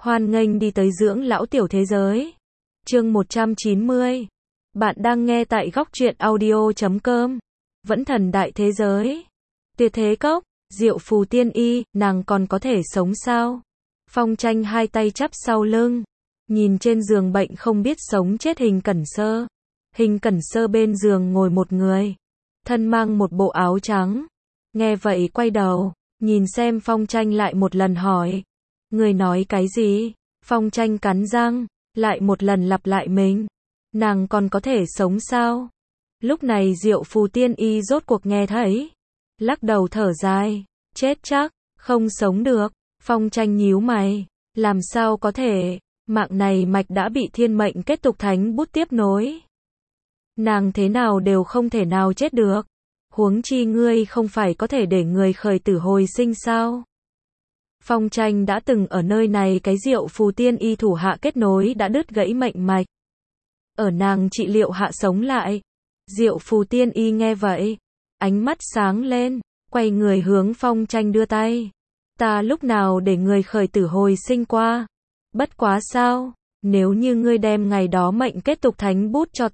Hoan nghênh đi tới dưỡng lão tiểu thế giới. Chương 190. Bạn đang nghe tại góc truyện audio.com. Vẫn thần đại thế giới. Tuyệt thế cốc, Diệu Phù Tiên Y, nàng còn có thể sống sao? Phong Tranh hai tay chắp sau lưng, nhìn trên giường bệnh không biết sống chết Hình Cẩn Sơ. Hình Cẩn Sơ bên giường ngồi một người, thân mang một bộ áo trắng. Nghe vậy quay đầu, nhìn xem Phong Tranh lại một lần hỏi. Người nói cái gì? Phong Tranh cắn răng, lại một lần lặp lại mình. Nàng còn có thể sống sao? Lúc này Diệu Phù Tiên Y rốt cuộc nghe thấy, lắc đầu thở dài, chết chắc, không sống được. Phong Tranh nhíu mày, làm sao có thể, mạng này mạch đã bị thiên mệnh kết tục thánh bút tiếp nối. Nàng thế nào đều không thể nào chết được. Huống chi ngươi không phải có thể để người khởi tử hồi sinh sao? Phong Tranh đã từng ở nơi này cái Diệu Phù Tiên Y thủ hạ kết nối đã đứt gãy mệnh mạch. Ở nàng trị liệu hạ sống lại. Diệu Phù Tiên Y nghe vậy, ánh mắt sáng lên, quay người hướng Phong Tranh đưa tay. Ta lúc nào để người khởi tử hồi sinh qua? Bất quá sao, nếu như ngươi đem ngày đó mệnh kết tục thánh bút cho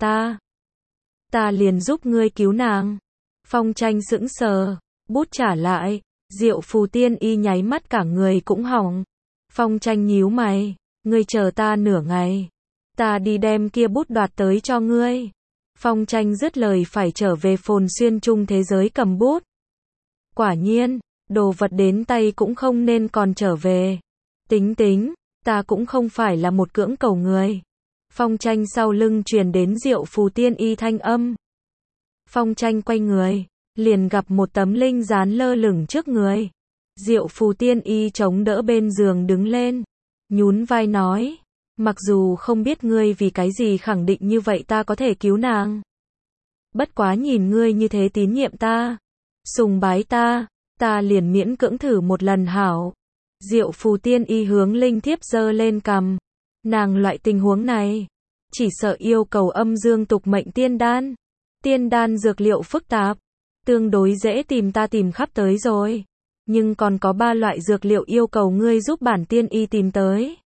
ta liền giúp ngươi cứu nàng. Phong Tranh sững sờ, bút trả lại, Diệu Phù Tiên Y nháy mắt cả người cũng hỏng. Phong Tranh nhíu mày, ngươi chờ ta nửa ngày, ta đi đem kia bút đoạt tới cho ngươi. Phong Tranh dứt lời phải trở về Phồn Xuyên Trung thế giới cầm bút. Quả nhiên, đồ vật đến tay cũng không nên còn trở về. Tính, ta cũng không phải là một cưỡng cầu người. Phong Tranh sau lưng truyền đến Diệu Phù Tiên Y thanh âm. Phong Tranh quay người, liền gặp một tấm linh gián lơ lửng trước người. Diệu Phù Tiên Y chống đỡ bên giường đứng lên, nhún vai nói, mặc dù không biết ngươi vì cái gì khẳng định như vậy ta có thể cứu nàng. Bất quá nhìn ngươi như thế tín nhiệm ta, sùng bái ta liền miễn cưỡng thử một lần hảo. Diệu Phù Tiên Y hướng linh thiếp giơ lên cằm. Nàng loại tình huống này, chỉ sợ yêu cầu âm dương tục mệnh tiên đan. Tiên đan dược liệu phức tạp, tương đối dễ tìm, ta tìm khắp tới rồi. Nhưng còn có 3 loại dược liệu yêu cầu ngươi giúp bản tiên y tìm tới.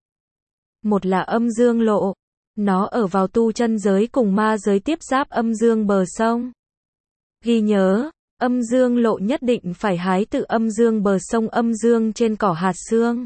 Một là âm dương lộ, nó ở vào tu chân giới cùng ma giới tiếp giáp âm dương bờ sông. Ghi nhớ, âm dương lộ nhất định phải hái từ âm dương bờ sông âm dương trên cỏ hạt xương.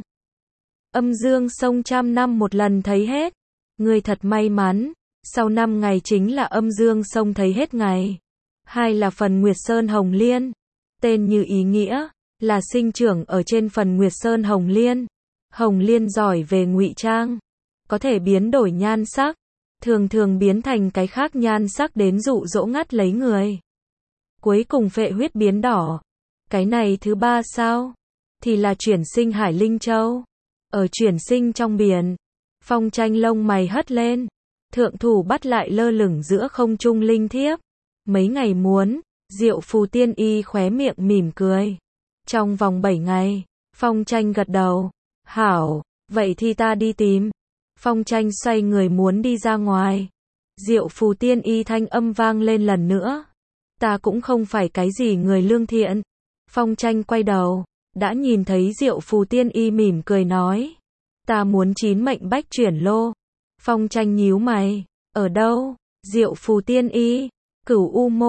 Âm dương sông trăm năm một lần thấy hết. Ngươi thật may mắn, sau 5 ngày chính là âm dương sông thấy hết ngày. 2 là phần Nguyệt Sơn Hồng Liên. Tên như ý nghĩa, là sinh trưởng ở trên phần Nguyệt Sơn Hồng Liên. Hồng Liên giỏi về ngụy trang, có thể biến đổi nhan sắc, thường biến thành cái khác nhan sắc đến dụ dỗ ngắt lấy người. Cuối cùng phệ huyết biến đỏ. Cái này thứ 3 sao? Thì là chuyển sinh Hải Linh Châu. Ở chuyển sinh trong biển. Phong Tranh lông mày hất lên, thượng thủ bắt lại lơ lửng giữa không trung linh thiếp. Mấy ngày muốn, Diệu Phù Tiên Y khóe miệng mỉm cười. Trong vòng 7 ngày, Phong Tranh gật đầu. Hảo, vậy thì ta đi tìm. Phong Tranh xoay người muốn đi ra ngoài. Diệu Phù Tiên Y thanh âm vang lên lần nữa. Ta cũng không phải cái gì người lương thiện. Phong Tranh quay đầu, đã nhìn thấy Diệu Phù Tiên Y mỉm cười nói. Ta muốn 9 mệnh bách chuyển lô. Phong Tranh nhíu mày, ở đâu? Diệu Phù Tiên Y, Cửu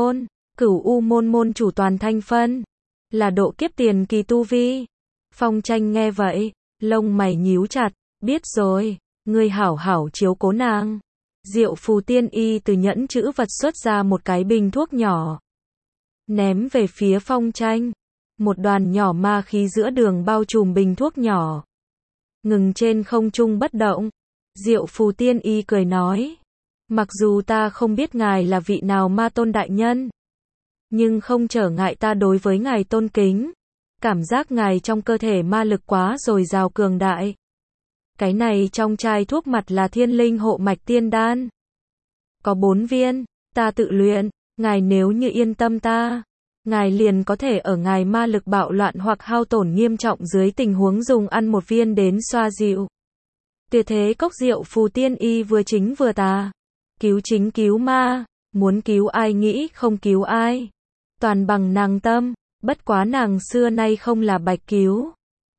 U môn môn chủ toàn thanh phân, là độ kiếp tiền kỳ tu vi. Phong Tranh nghe vậy, lông mày nhíu chặt, biết rồi, ngươi hảo hảo chiếu cố nàng. Diệu Phù Tiên Y từ nhẫn chữ vật xuất ra một cái bình thuốc nhỏ, ném về phía Phong Tranh. Một đoàn nhỏ ma khí giữa đường bao trùm bình thuốc nhỏ, ngừng trên không trung bất động. Diệu Phù Tiên Y cười nói, mặc dù ta không biết ngài là vị nào ma tôn đại nhân, nhưng không trở ngại ta đối với ngài tôn kính. Cảm giác ngài trong cơ thể ma lực quá dồi dào cường đại. Cái này trong chai thuốc mặt là Thiên Linh Hộ Mạch Tiên Đan. Có 4 viên, ta tự luyện, ngài nếu như yên tâm ta, ngài liền có thể ở ngài ma lực bạo loạn hoặc hao tổn nghiêm trọng dưới tình huống dùng ăn 1 viên đến xoa dịu. Tuyệt thế cốc Diệu Phù Tiên Y vừa chính vừa tà. Cứu chính cứu ma, muốn cứu ai nghĩ không cứu ai. Toàn bằng nàng tâm, bất quá nàng xưa nay không là bạch cứu.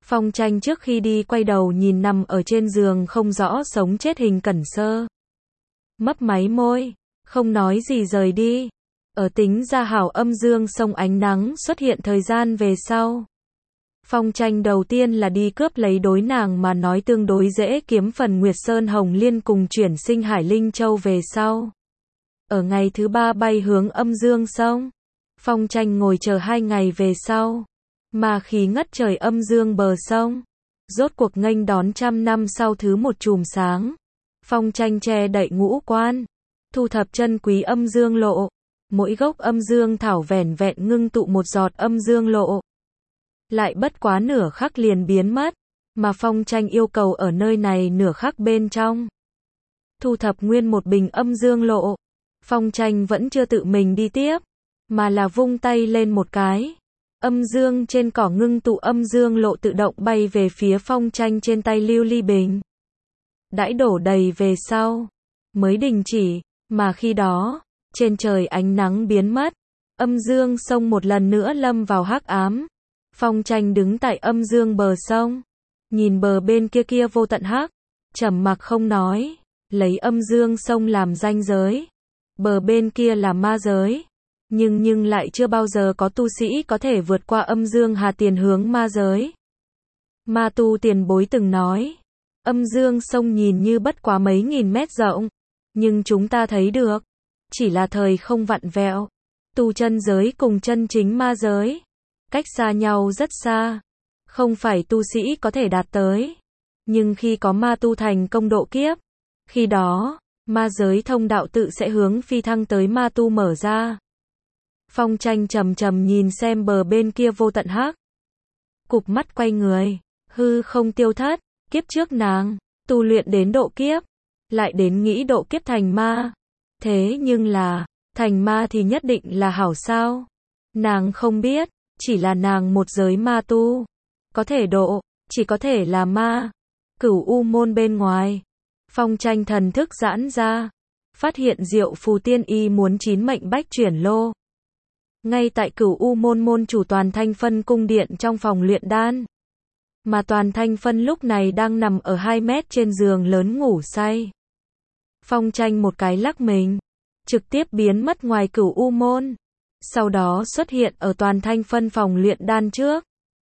Phong Tranh trước khi đi quay đầu nhìn nằm ở trên giường không rõ sống chết Hình Cẩn Sơ. Mấp máy môi, không nói gì rời đi. Ở tính ra hảo âm dương sông ánh nắng xuất hiện thời gian về sau. Phong Tranh đầu tiên là đi cướp lấy đối nàng mà nói tương đối dễ kiếm phần Nguyệt Sơn Hồng Liên cùng chuyển sinh Hải Linh Châu về sau. Ở ngày thứ 3 bay hướng âm dương sông. Phong Tranh ngồi chờ 2 ngày về sau. Mà khí ngất trời âm dương bờ sông. Rốt cuộc nghênh đón 100 năm sau thứ một chùm sáng. Phong Tranh che đậy ngũ quan. Thu thập chân quý âm dương lộ. Mỗi gốc âm dương thảo vẻn vẹn ngưng tụ một giọt âm dương lộ. Lại bất quá nửa khắc liền biến mất. Mà Phong Tranh yêu cầu ở nơi này nửa khắc bên trong. Thu thập nguyên một bình âm dương lộ. Phong Tranh vẫn chưa tự mình đi tiếp. Mà là vung tay lên một cái. Âm dương trên cỏ ngưng tụ âm dương lộ tự động bay về phía Phong Tranh trên tay lưu ly bình. Đãi đổ đầy về sau. Mới đình chỉ. Mà khi đó, trên trời ánh nắng biến mất. Âm dương sông một lần nữa lâm vào hắc ám. Phong Tranh đứng tại âm dương bờ sông. Nhìn bờ bên kia kia vô tận hắc. Trầm mặc không nói. Lấy âm dương sông làm ranh giới. Bờ bên kia là ma giới. Nhưng lại chưa bao giờ có tu sĩ có thể vượt qua âm dương hà tiền hướng ma giới. Ma tu tiền bối từng nói. Âm dương sông nhìn như bất quá mấy nghìn mét rộng. Nhưng chúng ta thấy được. Chỉ là thời không vặn vẹo. Tu chân giới cùng chân chính ma giới. Cách xa nhau rất xa. Không phải tu sĩ có thể đạt tới. Nhưng khi có ma tu thành công độ kiếp. Khi đó, ma giới thông đạo tự sẽ hướng phi thăng tới ma tu mở ra. Phong Tranh trầm trầm nhìn xem bờ bên kia vô tận hắc. Cụp mắt quay người. Hư không tiêu thất. Kiếp trước nàng, tu luyện đến độ kiếp. Lại đến nghĩ độ kiếp thành ma. Thế nhưng là, thành ma thì nhất định là hảo sao? Nàng không biết, chỉ là nàng một giới ma tu. Có thể độ, chỉ có thể là ma. Cửu U môn bên ngoài. Phong Tranh thần thức giãn ra. Phát hiện Diệu Phù Tiên Y muốn 9 mệnh bách chuyển lô. Ngay tại Cửu U môn môn chủ Toàn Thanh Phân cung điện trong phòng luyện đan. Mà Toàn Thanh Phân lúc này đang nằm ở 2 mét trên giường lớn ngủ say. Phong Tranh một cái lắc mình. Trực tiếp biến mất ngoài Cửu U môn. Sau đó xuất hiện ở Toàn Thanh Phân phòng luyện đan trước.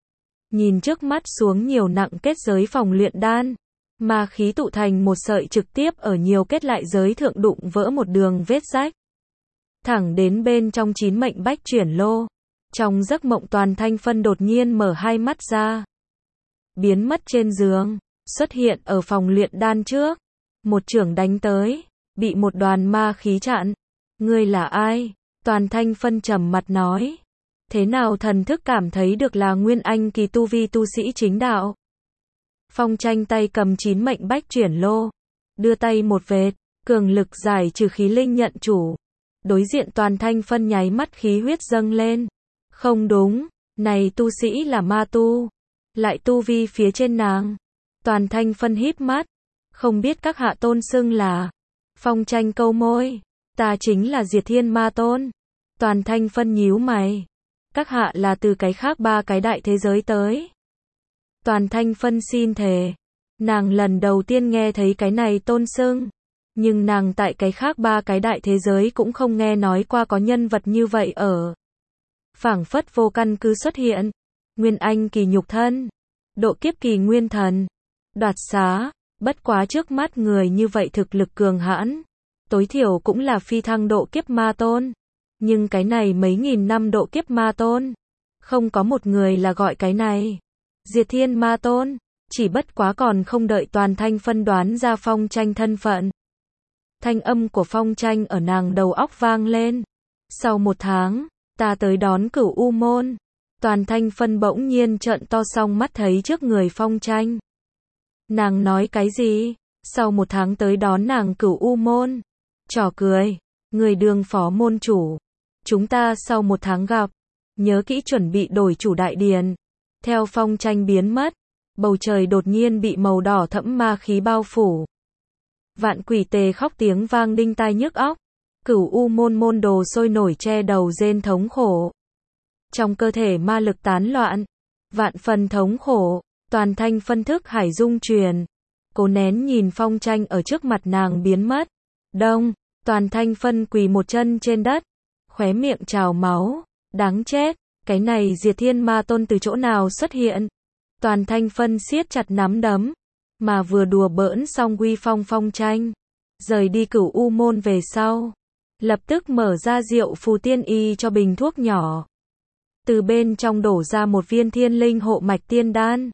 Nhìn trước mắt xuống nhiều nặng kết giới phòng luyện đan. Mà khí tụ thành một sợi trực tiếp ở nhiều kết lại giới thượng đụng vỡ một đường vết rách. Thẳng đến bên trong 9 mệnh bách chuyển lô. Trong giấc mộng Toàn Thanh Phân đột nhiên mở 2 mắt ra. Biến mất trên giường. Xuất hiện ở phòng luyện đan trước. Một chưởng đánh tới. Bị một đoàn ma khí chặn. Ngươi là ai? Toàn Thanh Phân trầm mặt nói. Thế nào thần thức cảm thấy được là Nguyên Anh kỳ tu vi tu sĩ chính đạo? Phong Tranh tay cầm 9 mệnh bách chuyển lô. Đưa tay một vệt. Cường lực giải trừ khí linh nhận chủ. Đối diện Toàn Thanh Phân nháy mắt khí huyết dâng lên. Không đúng. Này tu sĩ là ma tu. Lại tu vi phía trên nàng. Toàn Thanh Phân híp mắt. Không biết các hạ tôn xưng là. Phong Tranh câu môi. Ta chính là Diệt Thiên Ma Tôn. Toàn Thanh Phân nhíu mày. Các hạ là từ cái khác 3 cái đại thế giới tới. Toàn Thanh Phân xin thề. Nàng lần đầu tiên nghe thấy cái này tôn xưng. Nhưng nàng tại cái khác 3 cái đại thế giới cũng không nghe nói qua có nhân vật như vậy ở. Phảng phất vô căn cứ xuất hiện. Nguyên Anh kỳ nhục thân. Độ kiếp kỳ nguyên thần. Đoạt xá. Bất quá trước mắt người như vậy thực lực cường hãn. Tối thiểu cũng là phi thăng độ kiếp ma tôn. Nhưng cái này mấy nghìn năm độ kiếp ma tôn. Không có một người là gọi cái này. Diệt Thiên Ma Tôn. Chỉ bất quá còn không đợi Toàn Thanh Phân đoán ra Phong Tranh thân phận. Thanh âm của Phong Tranh ở nàng đầu óc vang lên. Sau 1 tháng, ta tới đón Cửu U môn. Toàn Thanh Phân bỗng nhiên trợn to song mắt thấy trước người Phong Tranh. Nàng nói cái gì? Sau 1 tháng tới đón nàng Cửu U môn. Trò cười. Người đường phó môn chủ. Chúng ta sau 1 tháng gặp. Nhớ kỹ chuẩn bị đổi chủ đại điền. Theo Phong Tranh biến mất. Bầu trời đột nhiên bị màu đỏ thẫm ma khí bao phủ. Vạn quỷ tề khóc tiếng vang đinh tai nhức óc. Cửu U môn môn đồ sôi nổi che đầu rên thống khổ. Trong cơ thể ma lực tán loạn. Vạn phần thống khổ. Toàn thanh phân thức hải dung truyền. Cố nén nhìn Phong Tranh ở trước mặt nàng biến mất. Đông, Toàn thanh phân quỳ một chân trên đất. Khóe miệng trào máu. Đáng chết, cái này Diệt Thiên Ma Tôn từ chỗ nào xuất hiện? Toàn thanh phân siết chặt nắm đấm. Mà vừa đùa bỡn xong uy phong Phong Tranh. Rời đi Cửu U môn về sau. Lập tức mở ra rượu phù tiên y cho bình thuốc nhỏ. Từ bên trong đổ ra một viên thiên linh hộ mạch tiên đan.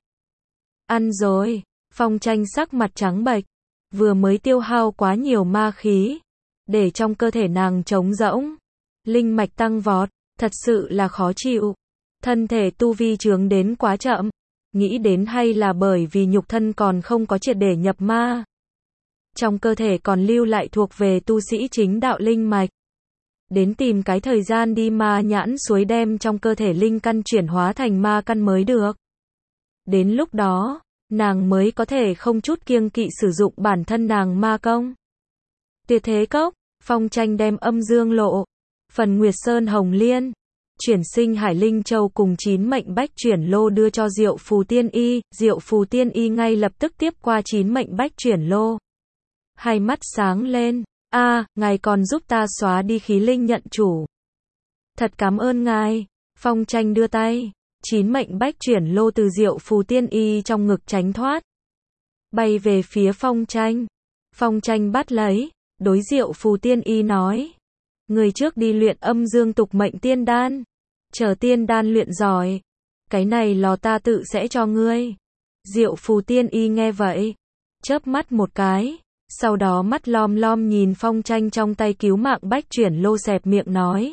Ăn rồi, Phong Tranh sắc mặt trắng bệch. Vừa mới tiêu hao quá nhiều ma khí. Để trong cơ thể nàng trống rỗng. Linh mạch tăng vọt, thật sự là khó chịu. Thân thể tu vi chướng đến quá chậm. Nghĩ đến hay là bởi vì nhục thân còn không có triệt để nhập ma. Trong cơ thể còn lưu lại thuộc về tu sĩ chính đạo linh mạch. Đến tìm cái thời gian đi ma nhãn suối đem trong cơ thể linh căn chuyển hóa thành ma căn mới được. Đến lúc đó, nàng mới có thể không chút kiêng kỵ sử dụng bản thân nàng ma công. Tuyệt thế cốc, Phong Tranh đem âm dương lộ, phần Nguyệt Sơn Hồng Liên, chuyển sinh Hải Linh Châu cùng 9 mệnh bách chuyển lô đưa cho Diệu Phù Tiên Y. Diệu Phù Tiên Y ngay lập tức tiếp qua 9 mệnh bách chuyển lô. Hai mắt sáng lên. Ngài còn giúp ta xóa đi khí linh nhận chủ. Thật cảm ơn ngài. Phong Tranh đưa tay. 9 mệnh bách chuyển lô từ Diệu Phù Tiên Y trong ngực tránh thoát. Bay về phía Phong Tranh. Phong Tranh bắt lấy. Đối Diệu Phù Tiên Y nói. Người trước đi luyện âm dương tục mệnh tiên đan. Chờ tiên đan luyện giỏi. Cái này lò ta tự sẽ cho ngươi. Diệu Phù Tiên Y nghe vậy. Chớp mắt một cái. Sau đó mắt lom lom nhìn Phong Tranh trong tay cứu mạng bách chuyển lô xẹp miệng nói.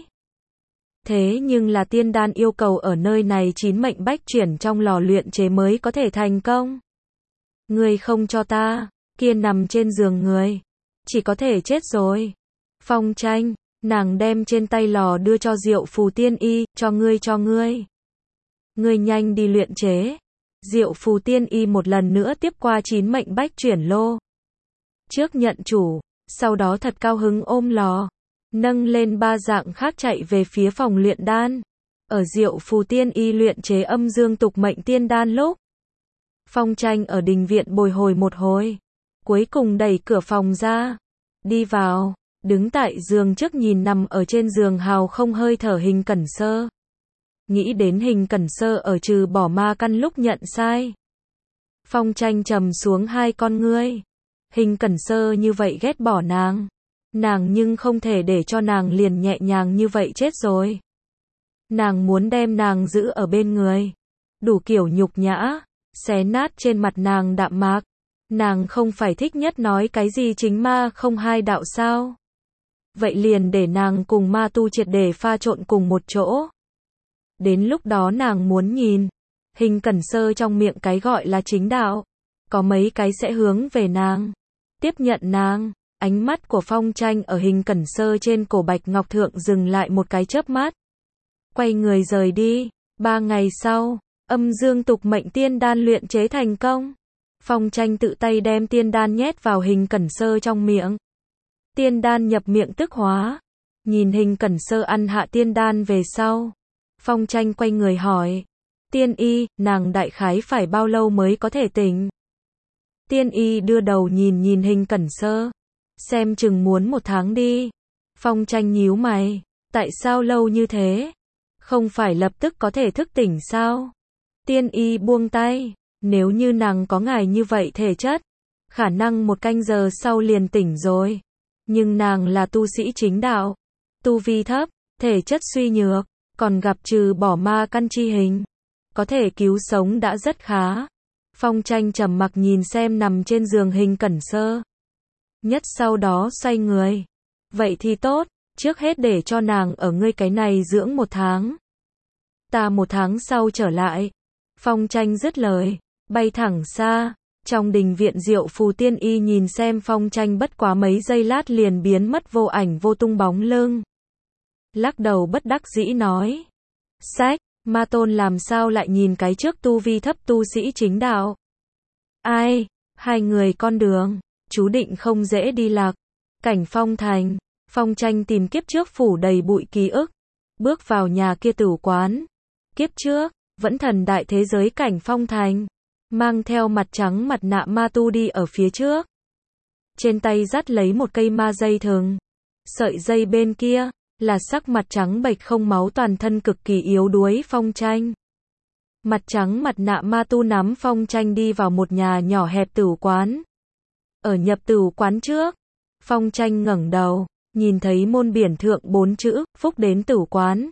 Thế nhưng là tiên đan yêu cầu ở nơi này 9 mệnh bách chuyển trong lò luyện chế mới có thể thành công. Người không cho ta, kia nằm trên giường người. Chỉ có thể chết rồi. Phong Tranh, nàng đem trên tay lò đưa cho Diệu Phù Tiên Y, cho ngươi. Ngươi nhanh đi luyện chế. Diệu Phù Tiên Y một lần nữa tiếp qua 9 mệnh bách chuyển lô. Trước nhận chủ, sau đó thật cao hứng ôm lò, nâng lên 3 dạng khác chạy về phía phòng luyện đan. Ở Diệu Phù Tiên Y luyện chế âm dương tục mệnh tiên đan lúc, Phong Tranh ở đình viện bồi hồi một hồi, cuối cùng đẩy cửa phòng ra, đi vào, đứng tại giường trước nhìn nằm ở trên giường hào không hơi thở Hình Cẩn Sơ. Nghĩ đến Hình Cẩn Sơ ở trừ bỏ ma căn lúc nhận sai. Phong Tranh trầm xuống hai con ngươi. Hình Cẩn Sơ như vậy ghét bỏ nàng. Nàng nhưng không thể để cho nàng liền nhẹ nhàng như vậy chết rồi. Nàng muốn đem nàng giữ ở bên người. Đủ kiểu nhục nhã, xé nát trên mặt nàng đạm mạc. Nàng không phải thích nhất nói cái gì chính ma không hai đạo sao. Vậy liền để nàng cùng ma tu triệt để pha trộn cùng một chỗ. Đến lúc đó nàng muốn nhìn. Hình Cẩn Sơ trong miệng cái gọi là chính đạo. Có mấy cái sẽ hướng về nàng. Tiếp nhận nàng. Ánh mắt của Phong Tranh ở Hình Cẩn Sơ trên cổ bạch ngọc thượng dừng lại một cái chớp mắt. Quay người rời đi. 3 ngày sau, âm dương tục mệnh tiên đan luyện chế thành công. Phong Tranh tự tay đem tiên đan nhét vào Hình Cẩn Sơ trong miệng. Tiên đan nhập miệng tức hóa. Nhìn Hình Cẩn Sơ ăn hạ tiên đan về sau. Phong Tranh quay người hỏi. Tiên y, nàng đại khái phải bao lâu mới có thể tỉnh? Tiên y đưa đầu nhìn Hình Cẩn Sơ. Xem chừng muốn 1 tháng đi. Phong Tranh nhíu mày. Tại sao lâu như thế? Không phải lập tức có thể thức tỉnh sao? Tiên y buông tay. Nếu như nàng có ngài như vậy thể chất, khả năng 1 canh giờ sau liền tỉnh rồi. Nhưng nàng là tu sĩ chính đạo. Tu vi thấp, thể chất suy nhược, còn gặp trừ bỏ ma căn chi hình. Có thể cứu sống đã rất khá. Phong Tranh trầm mặc nhìn xem nằm trên giường Hình Cẩn Sơ. Nhất sau đó xoay người. Vậy thì tốt, trước hết để cho nàng ở ngươi cái này dưỡng 1 tháng. Ta 1 tháng sau trở lại. Phong Tranh dứt lời, bay thẳng xa. Trong đình viện Diệu Phù Tiên Y nhìn xem Phong Tranh bất quá mấy giây lát liền biến mất vô ảnh vô tung bóng lưng. Lắc đầu bất đắc dĩ nói. Sách, ma tôn làm sao lại nhìn cái trước tu vi thấp tu sĩ chính đạo. Ai, 2 người con đường, chú định không dễ đi lạc. Cảnh Phong Thành, Phong Tranh tìm kiếp trước phủ đầy bụi ký ức. Bước vào nhà kia tử quán. Kiếp trước, vẫn thần đại thế giới Cảnh Phong Thành. mang theo mặt trắng mặt nạ ma tu đi ở phía trước. Trên tay dắt lấy một cây ma dây thừng. Sợi dây bên kia là sắc mặt trắng bệch không máu toàn thân cực kỳ yếu đuối Phong Tranh. Mặt trắng mặt nạ ma tu nắm Phong Tranh đi vào một nhà nhỏ hẹp tửu quán. Ở nhập tửu quán trước, Phong Tranh ngẩng đầu, nhìn thấy môn biển thượng 4 chữ, phúc đến tửu quán.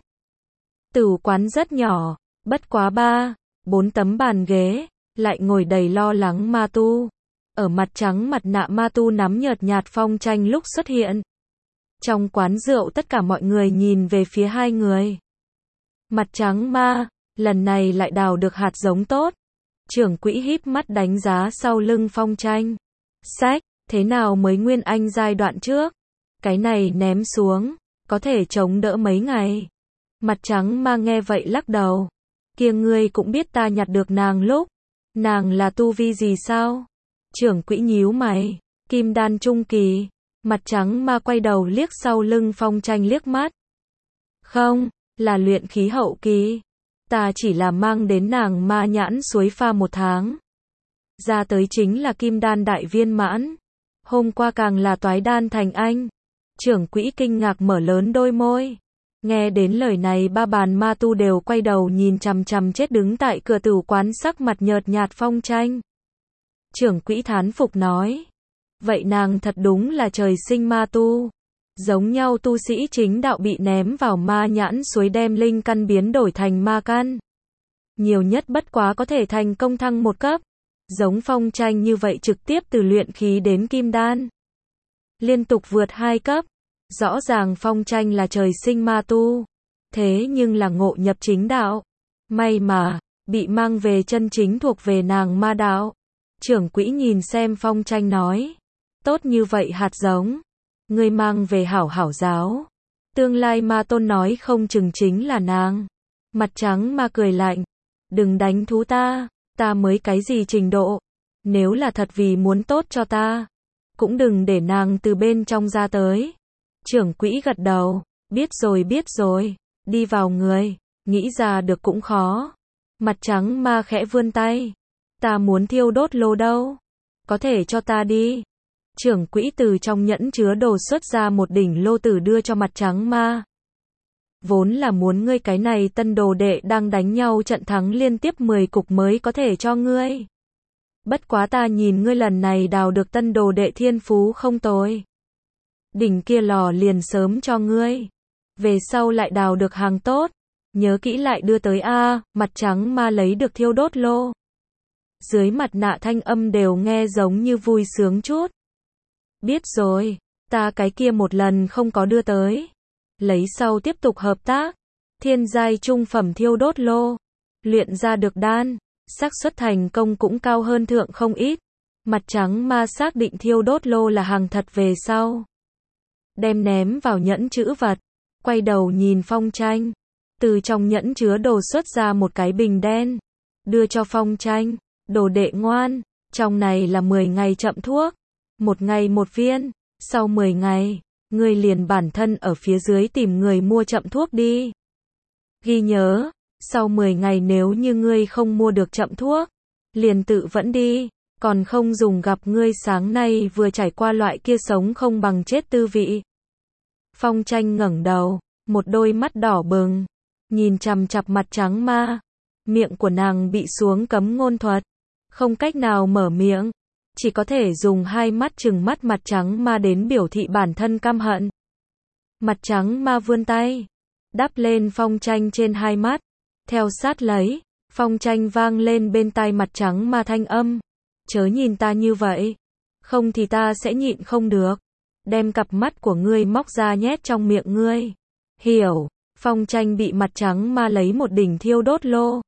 Tửu quán rất nhỏ, bất quá 3-4 tấm bàn ghế, lại ngồi đầy lo lắng ma tu. Ở mặt trắng mặt nạ ma tu nắm nhợt nhạt Phong Tranh lúc xuất hiện. Trong quán rượu tất cả mọi người nhìn về phía hai người. Mặt trắng ma, lần này lại đào được hạt giống tốt. Trưởng quỹ híp mắt đánh giá sau lưng Phong Tranh. Sách, thế nào mới Nguyên Anh giai đoạn trước? Cái này ném xuống, có thể chống đỡ mấy ngày. Mặt trắng ma nghe vậy lắc đầu. Kia ngươi cũng biết ta nhặt được nàng lúc. Nàng là tu vi gì sao? Trưởng quỹ nhíu mày. Kim đan trung kỳ. Mặt trắng ma quay đầu liếc sau lưng Phong Tranh liếc mắt. Không, là luyện khí hậu kỳ. Ta chỉ là mang đến nàng ma nhãn suối pha 1 tháng. Ra tới chính là kim đan đại viên mãn. Hôm qua càng là toái đan thành anh. Trưởng quỹ kinh ngạc mở lớn đôi môi. Nghe đến lời này ba bàn ma tu đều quay đầu nhìn chằm chằm chết đứng tại cửa tửu quán sắc mặt nhợt nhạt Phong Tranh. Trưởng quỹ thán phục nói. Vậy nàng thật đúng là trời sinh ma tu. Giống nhau tu sĩ chính đạo bị ném vào ma nhãn suối đem linh căn biến đổi thành ma căn. Nhiều nhất bất quá có thể thành công thăng 1 cấp. Giống Phong Tranh như vậy trực tiếp từ luyện khí đến kim đan. Liên tục vượt 2 cấp. Rõ ràng Phong Tranh là trời sinh ma tu. Thế nhưng là ngộ nhập chính đạo. May mà, bị mang về chân chính thuộc về nàng ma đạo. Trưởng quỹ nhìn xem Phong Tranh nói. Tốt như vậy hạt giống. Ngươi mang về hảo hảo giáo. Tương lai ma tôn nói không chừng chính là nàng. Mặt trắng ma cười lạnh. Đừng đánh thú ta. Ta mới cái gì trình độ. Nếu là thật vì muốn tốt cho ta. Cũng đừng để nàng từ bên trong ra tới. Trưởng quỹ gật đầu. Biết rồi. Đi vào người. Nghĩ ra được cũng khó. Mặt trắng ma khẽ vươn tay. Ta muốn thiêu đốt lô đâu. Có thể cho ta đi. Trưởng quỹ từ trong nhẫn chứa đồ xuất ra một đỉnh lô tử đưa cho mặt trắng ma. Vốn là muốn ngươi cái này tân đồ đệ đang đánh nhau trận thắng liên tiếp 10 cục mới có thể cho ngươi. Bất quá ta nhìn ngươi lần này đào được tân đồ đệ thiên phú không tồi. Đỉnh kia lò liền sớm cho ngươi. Về sau lại đào được hàng tốt. Nhớ kỹ lại đưa tới a. Mặt trắng ma lấy được thiêu đốt lô. Dưới mặt nạ thanh âm đều nghe giống như vui sướng chút. Biết rồi, ta cái kia một lần không có đưa tới. Lấy sau tiếp tục hợp tác. Thiên giai trung phẩm thiêu đốt lô. Luyện ra được đan. Xác suất thành công cũng cao hơn thượng không ít. Mặt trắng ma xác định thiêu đốt lô là hàng thật về sau. Đem ném vào nhẫn chữ vật. Quay đầu nhìn Phong Tranh. Từ trong nhẫn chứa đồ xuất ra một cái bình đen. Đưa cho Phong Tranh. Đồ đệ ngoan. Trong này là 10 ngày chậm thuốc. 1 ngày 1 viên. Sau 10 ngày, ngươi liền bản thân ở phía dưới tìm người mua chậm thuốc đi. Ghi nhớ, sau 10 ngày nếu như ngươi không mua được chậm thuốc, liền tự vẫn đi, còn không dùng gặp ngươi sáng nay vừa trải qua loại kia sống không bằng chết tư vị. Phong Tranh ngẩng đầu, một đôi mắt đỏ bừng, nhìn chằm chằm mặt trắng ma. Miệng của nàng bị xuống cấm ngôn thuật, không cách nào mở miệng. Chỉ có thể dùng 2 mắt trừng mắt mặt trắng ma đến biểu thị bản thân căm hận. Mặt trắng ma vươn tay, đắp lên Phong Tranh trên 2 mắt. Theo sát lấy, Phong Tranh vang lên bên tai mặt trắng ma thanh âm. Chớ nhìn ta như vậy. Không thì ta sẽ nhịn không được. Đem cặp mắt của ngươi móc ra nhét trong miệng ngươi. Hiểu. Phong Tranh bị mặt trắng ma lấy một đỉnh thiêu đốt lô.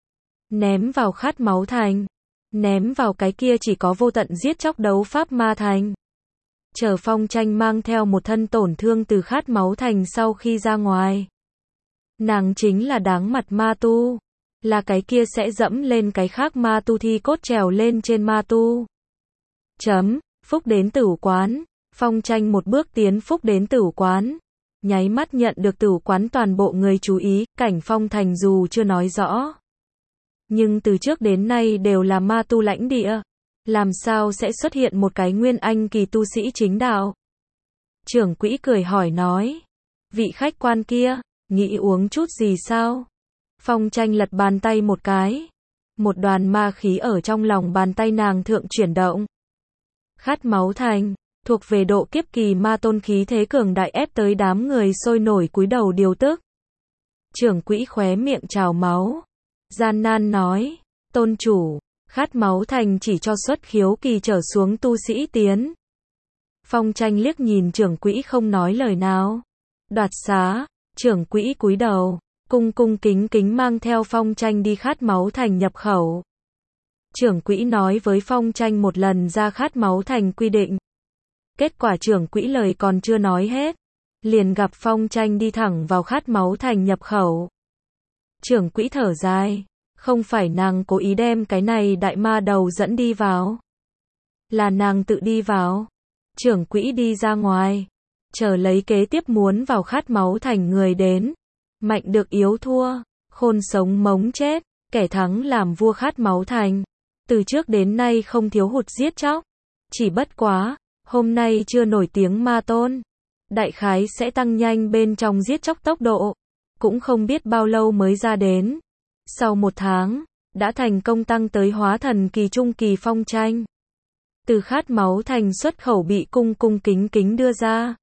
Ném vào khát máu thành. Ném vào cái kia chỉ có vô tận giết chóc đấu pháp ma thành. Chờ Phong Tranh mang theo một thân tổn thương từ khát máu thành sau khi ra ngoài. Nàng chính là đáng mặt ma tu. Là cái kia sẽ dẫm lên cái khác ma tu thi cốt trèo lên trên ma tu. Phúc đến tửu quán. Phong Tranh một bước tiến phúc đến tửu quán. Nháy mắt nhận được tửu quán toàn bộ người chú ý. Cảnh Phong Thành dù chưa nói rõ. Nhưng từ trước đến nay đều là ma tu lãnh địa. Làm sao sẽ xuất hiện một cái nguyên anh kỳ tu sĩ chính đạo? Trưởng quỹ cười hỏi nói. Vị khách quan kia, nghĩ uống chút gì sao? Phong Tranh lật bàn tay một cái. Một đoàn ma khí ở trong lòng bàn tay nàng thượng chuyển động. Khát máu thành, thuộc về độ kiếp kỳ ma tôn khí thế cường đại ép tới đám người sôi nổi cúi đầu điều tức. Trưởng quỹ khóe miệng trào máu. Gian nan nói, tôn chủ, khát máu thành chỉ cho xuất khiếu kỳ trở xuống tu sĩ tiến. Phong Tranh liếc nhìn trưởng quỹ không nói lời nào. Đoạt xá, trưởng quỹ cúi đầu, cung cung kính kính mang theo Phong Tranh đi khát máu thành nhập khẩu. Trưởng quỹ nói với Phong Tranh một lần ra khát máu thành quy định. Kết quả trưởng quỹ lời còn chưa nói hết, liền gặp Phong Tranh đi thẳng vào khát máu thành nhập khẩu. Trưởng quỹ thở dài, không phải nàng cố ý đem cái này đại ma đầu dẫn đi vào, là nàng tự đi vào. Trưởng quỹ đi ra ngoài, chờ lấy kế tiếp muốn vào khát máu thành người đến. Mạnh được yếu thua, khôn sống mống chết, kẻ thắng làm vua khát máu thành. Từ trước đến nay không thiếu hụt giết chóc. Chỉ bất quá, hôm nay chưa nổi tiếng ma tôn. Đại khái sẽ tăng nhanh bên trong giết chóc tốc độ. Cũng không biết bao lâu mới ra đến. Sau 1 tháng, đã thành công tăng tới hóa thần kỳ trung kỳ Phong Tranh. Từ khát máu thành xuất khẩu bị cung cung kính kính đưa ra.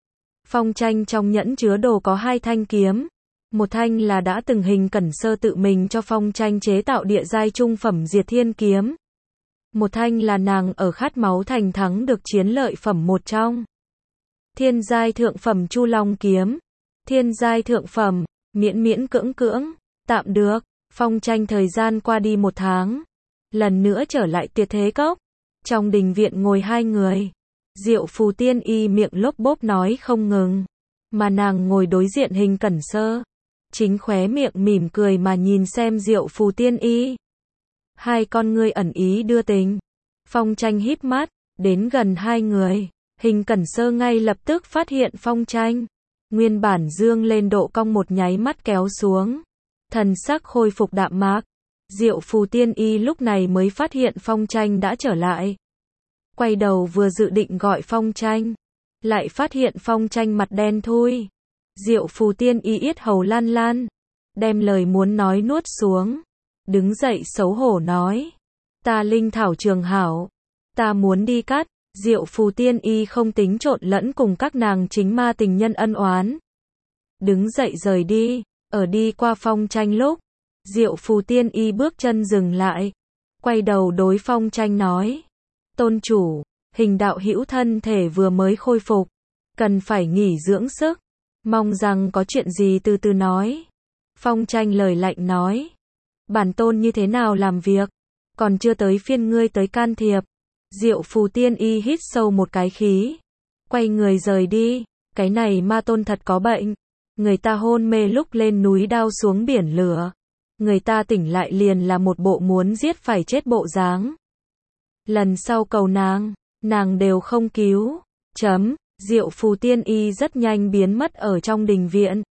Phong Tranh trong nhẫn chứa đồ có 2 thanh kiếm. Một thanh là đã từng Hình Cẩn Sơ tự mình cho Phong Tranh chế tạo địa giai trung phẩm Diệt Thiên kiếm. Một thanh là nàng ở khát máu thành thắng được chiến lợi phẩm một trong. Thiên giai thượng phẩm Chu Long kiếm. Thiên giai thượng phẩm, miễn miễn cưỡng cưỡng, tạm được. Phong Tranh thời gian qua đi 1 tháng. Lần nữa trở lại Tuyệt Thế Cốc. Trong đình viện ngồi 2 người. Diệu Phù Tiên Y miệng lốp bốp nói không ngừng. Mà nàng ngồi đối diện Hình Cẩn Sơ. Chính khóe miệng mỉm cười mà nhìn xem Diệu Phù Tiên Y. Hai con ngươi ẩn ý đưa tình. Phong Tranh híp mắt, đến gần 2 người. Hình Cẩn Sơ ngay lập tức phát hiện Phong Tranh. Nguyên bản dương lên độ cong một nháy mắt kéo xuống. Thần sắc khôi phục đạm mạc. Diệu Phù Tiên Y lúc này mới phát hiện Phong Tranh đã trở lại. Quay đầu vừa dự định gọi Phong Tranh. Lại phát hiện Phong Tranh mặt đen thui. Diệu Phù Tiên Y yết hầu lan lan. Đem lời muốn nói nuốt xuống. Đứng dậy xấu hổ nói. Ta linh thảo trường hảo. Ta muốn đi cắt. Diệu Phù Tiên Y không tính trộn lẫn cùng các nàng chính ma tình nhân ân oán. Đứng dậy rời đi. Ở đi qua Phong Tranh lúc. Diệu Phù Tiên Y bước chân dừng lại. Quay đầu đối Phong Tranh nói. Tôn chủ, Hình đạo hữu thân thể vừa mới khôi phục. Cần phải nghỉ dưỡng sức. Mong rằng có chuyện gì từ từ nói. Phong Tranh lời lạnh nói. Bản tôn như thế nào làm việc. Còn chưa tới phiên ngươi tới can thiệp. Diệu Phù Tiên Y hít sâu một cái khí. Quay người rời đi. Cái này ma tôn thật có bệnh. Người ta hôn mê lúc lên núi đao xuống biển lửa. Người ta tỉnh lại liền là một bộ muốn giết phải chết bộ dáng. Lần sau cầu nàng đều không cứu. Diệu Phù Tiên Y rất nhanh biến mất ở trong đình viện.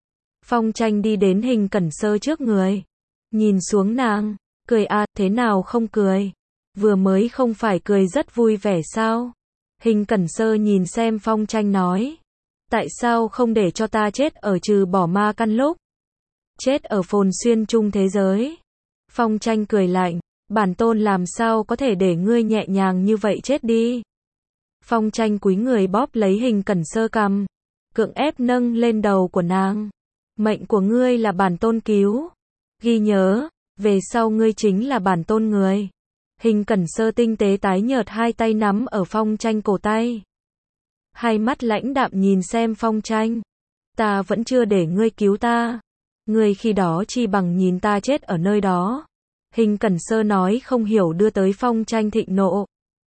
Phong Tranh đi đến Hình Cẩn Sơ trước người. Nhìn xuống nàng, cười à, thế nào không cười? Vừa mới không phải cười rất vui vẻ sao? Hình Cẩn Sơ nhìn xem Phong Tranh nói. Tại sao không để cho ta chết ở trừ bỏ ma căn lúc? Chết ở phồn xuyên chung thế giới. Phong Tranh cười lạnh. Bản tôn làm sao có thể để ngươi nhẹ nhàng như vậy chết đi? Phong Tranh cúi người bóp lấy Hình Cẩn Sơ cằm. Cưỡng ép nâng lên đầu của nàng. Mệnh của ngươi là bản tôn cứu. Ghi nhớ, về sau ngươi chính là bản tôn người. Hình Cẩn Sơ tinh tế tái nhợt hai tay nắm ở Phong Tranh cổ tay. Hai mắt lãnh đạm nhìn xem Phong Tranh. Ta vẫn chưa để ngươi cứu ta. Ngươi khi đó chi bằng nhìn ta chết ở nơi đó. Hình Cẩn Sơ nói không hiểu đưa tới Phong Tranh thịnh nộ.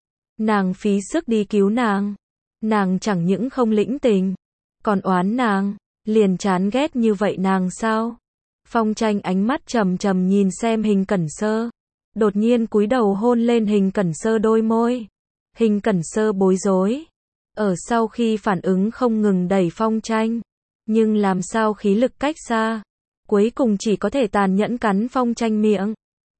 Nàng phí sức đi cứu nàng. Nàng chẳng những không lĩnh tình. Còn oán nàng. Liền chán ghét như vậy nàng sao? Phong Tranh ánh mắt trầm trầm nhìn xem Hình Cẩn Sơ. Đột nhiên cúi đầu hôn lên Hình Cẩn Sơ đôi môi. Hình Cẩn Sơ bối rối. Ở sau khi phản ứng không ngừng đẩy Phong Tranh. Nhưng làm sao khí lực cách xa. Cuối cùng chỉ có thể tàn nhẫn cắn Phong Tranh miệng.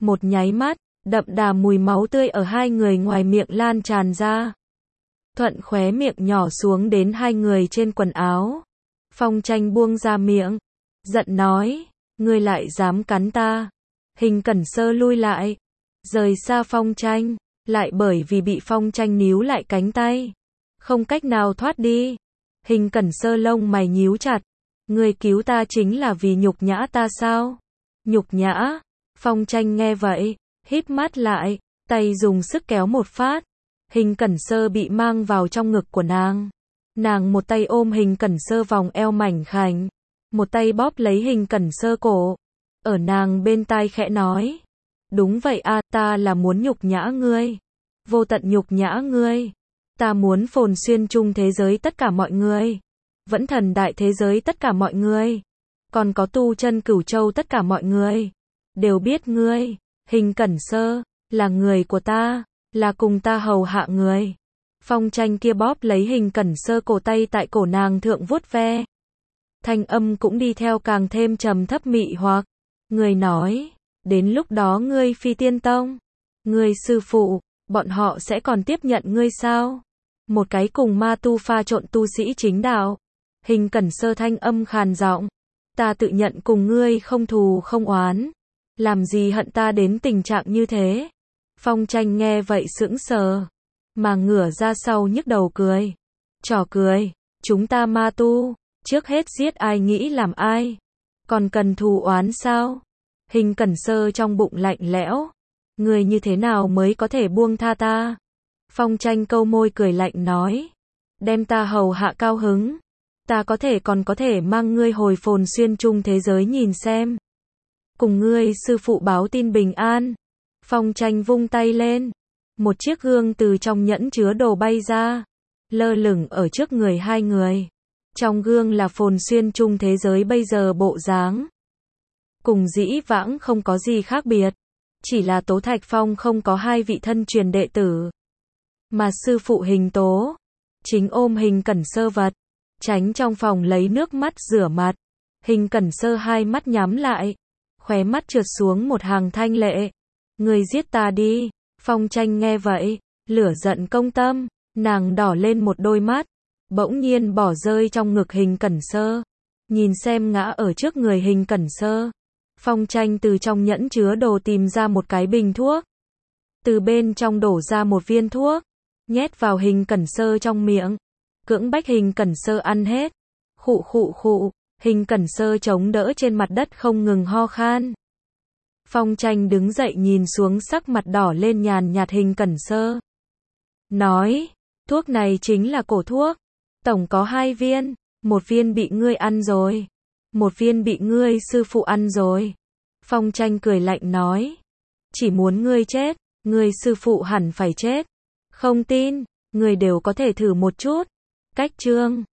Một nháy mắt, đậm đà mùi máu tươi ở hai người ngoài miệng lan tràn ra. Thuận khóe miệng nhỏ xuống đến hai người trên quần áo. Phong Tranh buông ra miệng, giận nói, ngươi lại dám cắn ta. Hình Cẩn Sơ lui lại, rời xa Phong Tranh, lại bởi vì bị Phong Tranh níu lại cánh tay, không cách nào thoát đi. Hình Cẩn Sơ lông mày nhíu chặt, ngươi cứu ta chính là vì nhục nhã ta sao? Nhục nhã? Phong Tranh nghe vậy, híp mắt lại, tay dùng sức kéo một phát. Hình Cẩn Sơ bị mang vào trong ngực của nàng. Nàng một tay ôm Hình Cẩn Sơ vòng eo mảnh khảnh, một tay bóp lấy Hình Cẩn Sơ cổ, ở nàng bên tai khẽ nói, đúng vậy a, ta là muốn nhục nhã ngươi, vô tận nhục nhã ngươi, ta muốn phồn xuyên chung thế giới tất cả mọi người, vẫn thần đại thế giới tất cả mọi người, còn có tu chân Cửu Châu tất cả mọi người, đều biết ngươi, Hình Cẩn Sơ, là người của ta, là cùng ta hầu hạ người. Phong Tranh kia bóp lấy Hình Cẩn Sơ cổ tay tại cổ nàng thượng vuốt ve. Thanh âm cũng đi theo càng thêm trầm thấp mị hoặc. Người nói, đến lúc đó ngươi Phi Tiên Tông, ngươi sư phụ, bọn họ sẽ còn tiếp nhận ngươi sao? Một cái cùng ma tu pha trộn tu sĩ chính đạo. Hình Cẩn Sơ thanh âm khàn giọng, ta tự nhận cùng ngươi không thù không oán, làm gì hận ta đến tình trạng như thế? Phong Tranh nghe vậy sững sờ, mà ngửa ra sau nhức đầu cười. Trò cười, chúng ta ma tu, trước hết giết ai nghĩ làm ai, còn cần thù oán sao? Hình Cẩn Sơ trong bụng lạnh lẽo, người như thế nào mới có thể buông tha ta? Phong Tranh câu môi cười lạnh nói, đem ta hầu hạ cao hứng, ta còn có thể mang ngươi hồi phồn xuyên chung thế giới nhìn xem. Cùng ngươi sư phụ báo tin bình an. Phong Tranh vung tay lên, một chiếc gương từ trong nhẫn chứa đồ bay ra, lơ lửng ở trước người hai người. Trong gương là phồn xuyên chung thế giới bây giờ bộ dáng. Cùng dĩ vãng không có gì khác biệt, chỉ là Tố Thạch Phong không có hai vị thân truyền đệ tử, mà sư phụ Hình Tố chính ôm Hình Cẩn Sơ vật, tránh trong phòng lấy nước mắt rửa mặt. Hình Cẩn Sơ hai mắt nhắm lại, khóe mắt trượt xuống một hàng thanh lệ. Người giết ta đi. Phong Tranh nghe vậy, lửa giận công tâm, nàng đỏ lên một đôi mắt, bỗng nhiên bỏ rơi trong ngực Hình Cẩn Sơ, nhìn xem ngã ở trước người Hình Cẩn Sơ. Phong Tranh từ trong nhẫn chứa đồ tìm ra một cái bình thuốc, từ bên trong đổ ra một viên thuốc, nhét vào Hình Cẩn Sơ trong miệng, cưỡng bách Hình Cẩn Sơ ăn hết. Khụ khụ khụ, Hình Cẩn Sơ chống đỡ trên mặt đất không ngừng ho khan. Phong Tranh đứng dậy nhìn xuống sắc mặt đỏ lên nhàn nhạt Hình Cẩn Sơ, nói, thuốc này chính là cổ thuốc, tổng có 2 viên, một viên bị ngươi ăn rồi, một viên bị ngươi sư phụ ăn rồi. Phong Tranh cười lạnh nói, chỉ muốn ngươi chết, ngươi sư phụ hẳn phải chết, không tin, ngươi đều có thể thử một chút. Cách chương